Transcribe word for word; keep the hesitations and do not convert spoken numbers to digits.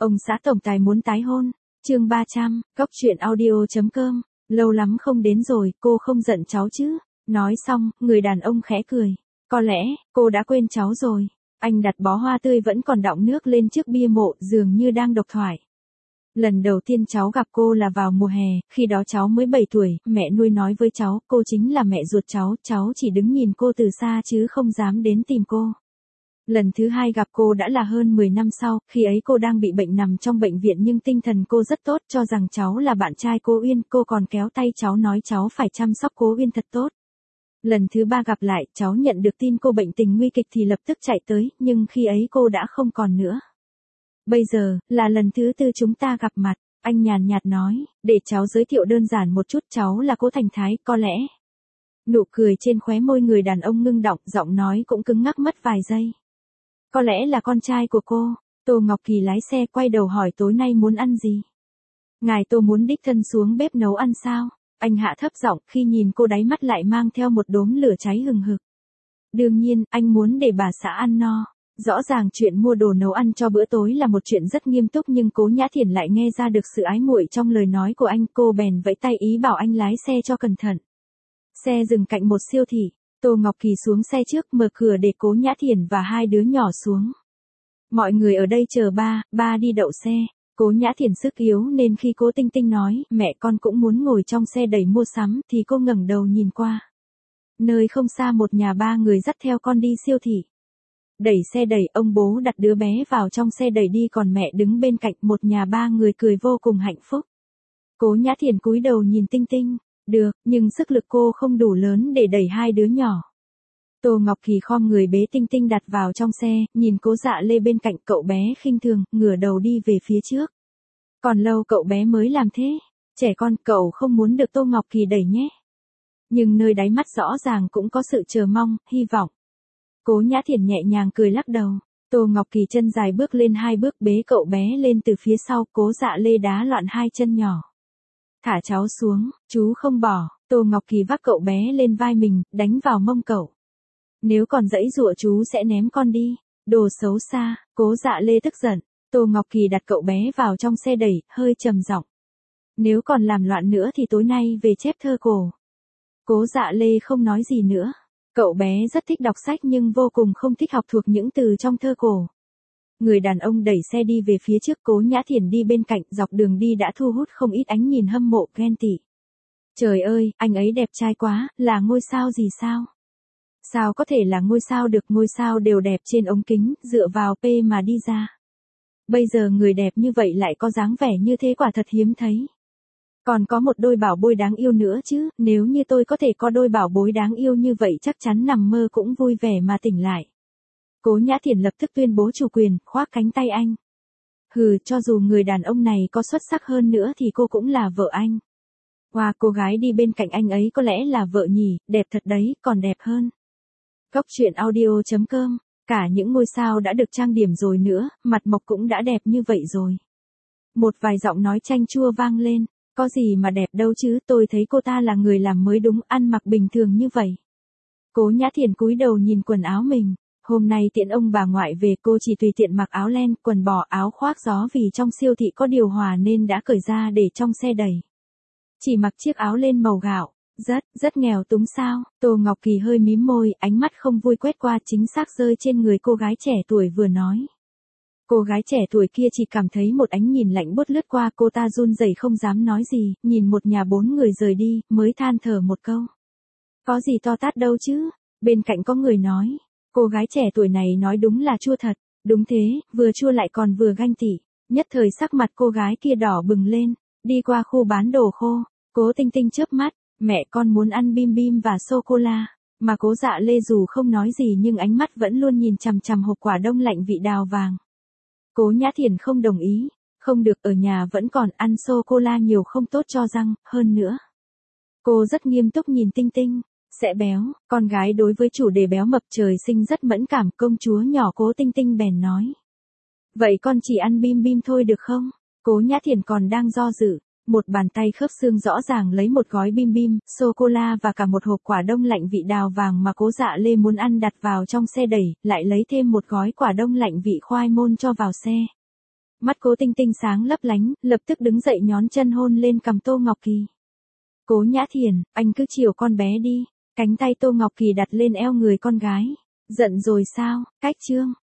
Ông xã tổng tài muốn tái hôn. Chương ba trăm, Cóc truyện audio chấm com. Lâu lắm không đến rồi, cô không giận cháu chứ? Nói xong, người đàn ông khẽ cười. Có lẽ, cô đã quên cháu rồi. Anh đặt bó hoa tươi vẫn còn đọng nước lên trước bia mộ, dường như đang độc thoại. Lần đầu tiên cháu gặp cô là vào mùa hè, khi đó cháu mới bảy tuổi, mẹ nuôi nói với cháu, cô chính là mẹ ruột cháu, cháu chỉ đứng nhìn cô từ xa chứ không dám đến tìm cô. Lần thứ hai gặp cô đã là hơn mười năm sau, khi ấy cô đang bị bệnh nằm trong bệnh viện nhưng tinh thần cô rất tốt, cho rằng cháu là bạn trai cô Uyên, cô còn kéo tay cháu nói cháu phải chăm sóc cô Uyên thật tốt. Lần thứ ba gặp lại, cháu nhận được tin cô bệnh tình nguy kịch thì lập tức chạy tới, nhưng khi ấy cô đã không còn nữa. Bây giờ, là lần thứ tư chúng ta gặp mặt, anh nhàn nhạt nói, để cháu giới thiệu đơn giản một chút, cháu là Cố Thành Thái, có lẽ. Nụ cười trên khóe môi người đàn ông ngưng đọng, giọng nói cũng cứng ngắc mất vài giây. Có lẽ là con trai của cô. Tô Ngọc Kỳ lái xe quay đầu hỏi tối nay muốn ăn gì? Ngài Tô muốn đích thân xuống bếp nấu ăn sao? Anh hạ thấp giọng khi nhìn cô đáy mắt lại mang theo một đốm lửa cháy hừng hực. Đương nhiên, anh muốn để bà xã ăn no. Rõ ràng chuyện mua đồ nấu ăn cho bữa tối là một chuyện rất nghiêm túc nhưng Cố Nhã Thiển lại nghe ra được sự ái muội trong lời nói của anh, cô bèn vẫy tay ý bảo anh lái xe cho cẩn thận. Xe dừng cạnh một siêu thị. Tô Ngọc Kỳ xuống xe trước mở cửa để Cố Nhã Thiển và hai đứa nhỏ xuống. Mọi người ở đây chờ ba, ba đi đậu xe. Cố Nhã Thiển sức yếu nên khi Cố Tinh Tinh nói mẹ con cũng muốn ngồi trong xe đẩy mua sắm thì cô ngẩng đầu nhìn qua. Nơi không xa một nhà ba người dắt theo con đi siêu thị. Đẩy xe đẩy, ông bố đặt đứa bé vào trong xe đẩy đi còn mẹ đứng bên cạnh, một nhà ba người cười vô cùng hạnh phúc. Cố Nhã Thiển cúi đầu nhìn Tinh Tinh. Được, nhưng sức lực cô không đủ lớn để đẩy hai đứa nhỏ. Tô Ngọc Kỳ khom người bế Tinh Tinh đặt vào trong xe, nhìn Cố Dạ Lê bên cạnh, cậu bé khinh thường, ngửa đầu đi về phía trước. Còn lâu cậu bé mới làm thế. Trẻ con, cậu không muốn được Tô Ngọc Kỳ đẩy nhé. Nhưng nơi đáy mắt rõ ràng cũng có sự chờ mong, hy vọng. Cố Nhã Thiển nhẹ nhàng cười lắc đầu. Tô Ngọc Kỳ chân dài bước lên hai bước bế cậu bé lên từ phía sau, Cố Dạ Lê đá loạn hai chân nhỏ. Thả cháu xuống, chú không bỏ. Tô Ngọc Kỳ vác cậu bé lên vai mình, đánh vào mông cậu. Nếu còn giãy giụa chú sẽ ném con đi. Đồ xấu xa. Cố Dạ Lê tức giận. Tô Ngọc Kỳ đặt cậu bé vào trong xe đẩy, hơi trầm giọng. Nếu còn làm loạn nữa thì tối nay về chép thơ cổ. Cố Dạ Lê không nói gì nữa. Cậu bé rất thích đọc sách nhưng vô cùng không thích học thuộc những từ trong thơ cổ. Người đàn ông đẩy xe đi về phía trước, Cố Nhã Thiển đi bên cạnh, dọc đường đi đã thu hút không ít ánh nhìn hâm mộ ghen tị. Trời ơi, anh ấy đẹp trai quá, là ngôi sao gì sao? Sao có thể là ngôi sao được, ngôi sao đều đẹp trên ống kính, dựa vào P mà đi ra. Bây giờ người đẹp như vậy lại có dáng vẻ như thế quả thật hiếm thấy. Còn có một đôi bảo bối đáng yêu nữa chứ, nếu như tôi có thể có đôi bảo bối đáng yêu như vậy chắc chắn nằm mơ cũng vui vẻ mà tỉnh lại. Cố Nhã Thiển lập tức tuyên bố chủ quyền, khoác cánh tay anh. Hừ, cho dù người đàn ông này có xuất sắc hơn nữa thì cô cũng là vợ anh. Wow, cô gái đi bên cạnh anh ấy có lẽ là vợ nhỉ, đẹp thật đấy, còn đẹp hơn. Cóc truyện audio chấm com, cả những ngôi sao đã được trang điểm rồi nữa, mặt mộc cũng đã đẹp như vậy rồi. Một vài giọng nói chanh chua vang lên. Có gì mà đẹp đâu chứ, tôi thấy cô ta là người làm mới đúng, ăn mặc bình thường như vậy. Cố Nhã Thiển cúi đầu nhìn quần áo mình. Hôm nay tiện ông bà ngoại về, cô chỉ tùy tiện mặc áo len, quần bò, áo khoác gió vì trong siêu thị có điều hòa nên đã cởi ra để trong xe đẩy. Chỉ mặc chiếc áo len màu gạo. Rất, rất nghèo túng sao? Tô Ngọc Kỳ hơi mím môi, ánh mắt không vui quét qua, chính xác rơi trên người cô gái trẻ tuổi vừa nói. Cô gái trẻ tuổi kia chỉ cảm thấy một ánh nhìn lạnh buốt lướt qua, cô ta run rẩy không dám nói gì, nhìn một nhà bốn người rời đi, mới than thở một câu. Có gì to tát đâu chứ? Bên cạnh có người nói. Cô gái trẻ tuổi này nói đúng là chua thật. Đúng thế, vừa chua lại còn vừa ganh tị. Nhất thời sắc mặt cô gái kia đỏ bừng lên. Đi qua khu bán đồ khô. Cố Tinh Tinh chớp mắt. Mẹ con muốn ăn bim bim và sô-cô-la. Mà Cố Dạ Lê dù không nói gì nhưng ánh mắt vẫn luôn nhìn chằm chằm hộp quả đông lạnh vị đào vàng. Cố Nhã Thiển không đồng ý. Không được, ở nhà vẫn còn, ăn sô-cô-la nhiều không tốt cho răng, hơn nữa. Cô rất nghiêm túc nhìn Tinh Tinh. Sẽ béo, con gái đối với chủ đề béo mập trời sinh rất mẫn cảm, công chúa nhỏ Cố Tinh Tinh bèn nói. Vậy con chỉ ăn bim bim thôi được không? Cố Nhã Thiển còn đang do dự. Một bàn tay khớp xương rõ ràng lấy một gói bim bim, sô-cô-la và cả một hộp quả đông lạnh vị đào vàng mà Cố Dạ Lê muốn ăn đặt vào trong xe đẩy, lại lấy thêm một gói quả đông lạnh vị khoai môn cho vào xe. Mắt Cố Tinh Tinh sáng lấp lánh, lập tức đứng dậy nhón chân hôn lên cằm Tô Ngọc Kỳ. Cố Nhã Thiền, anh cứ chiều con bé đi. Cánh tay Tô Ngọc Kỳ đặt lên eo người con gái. Giận rồi sao, Cách Trương.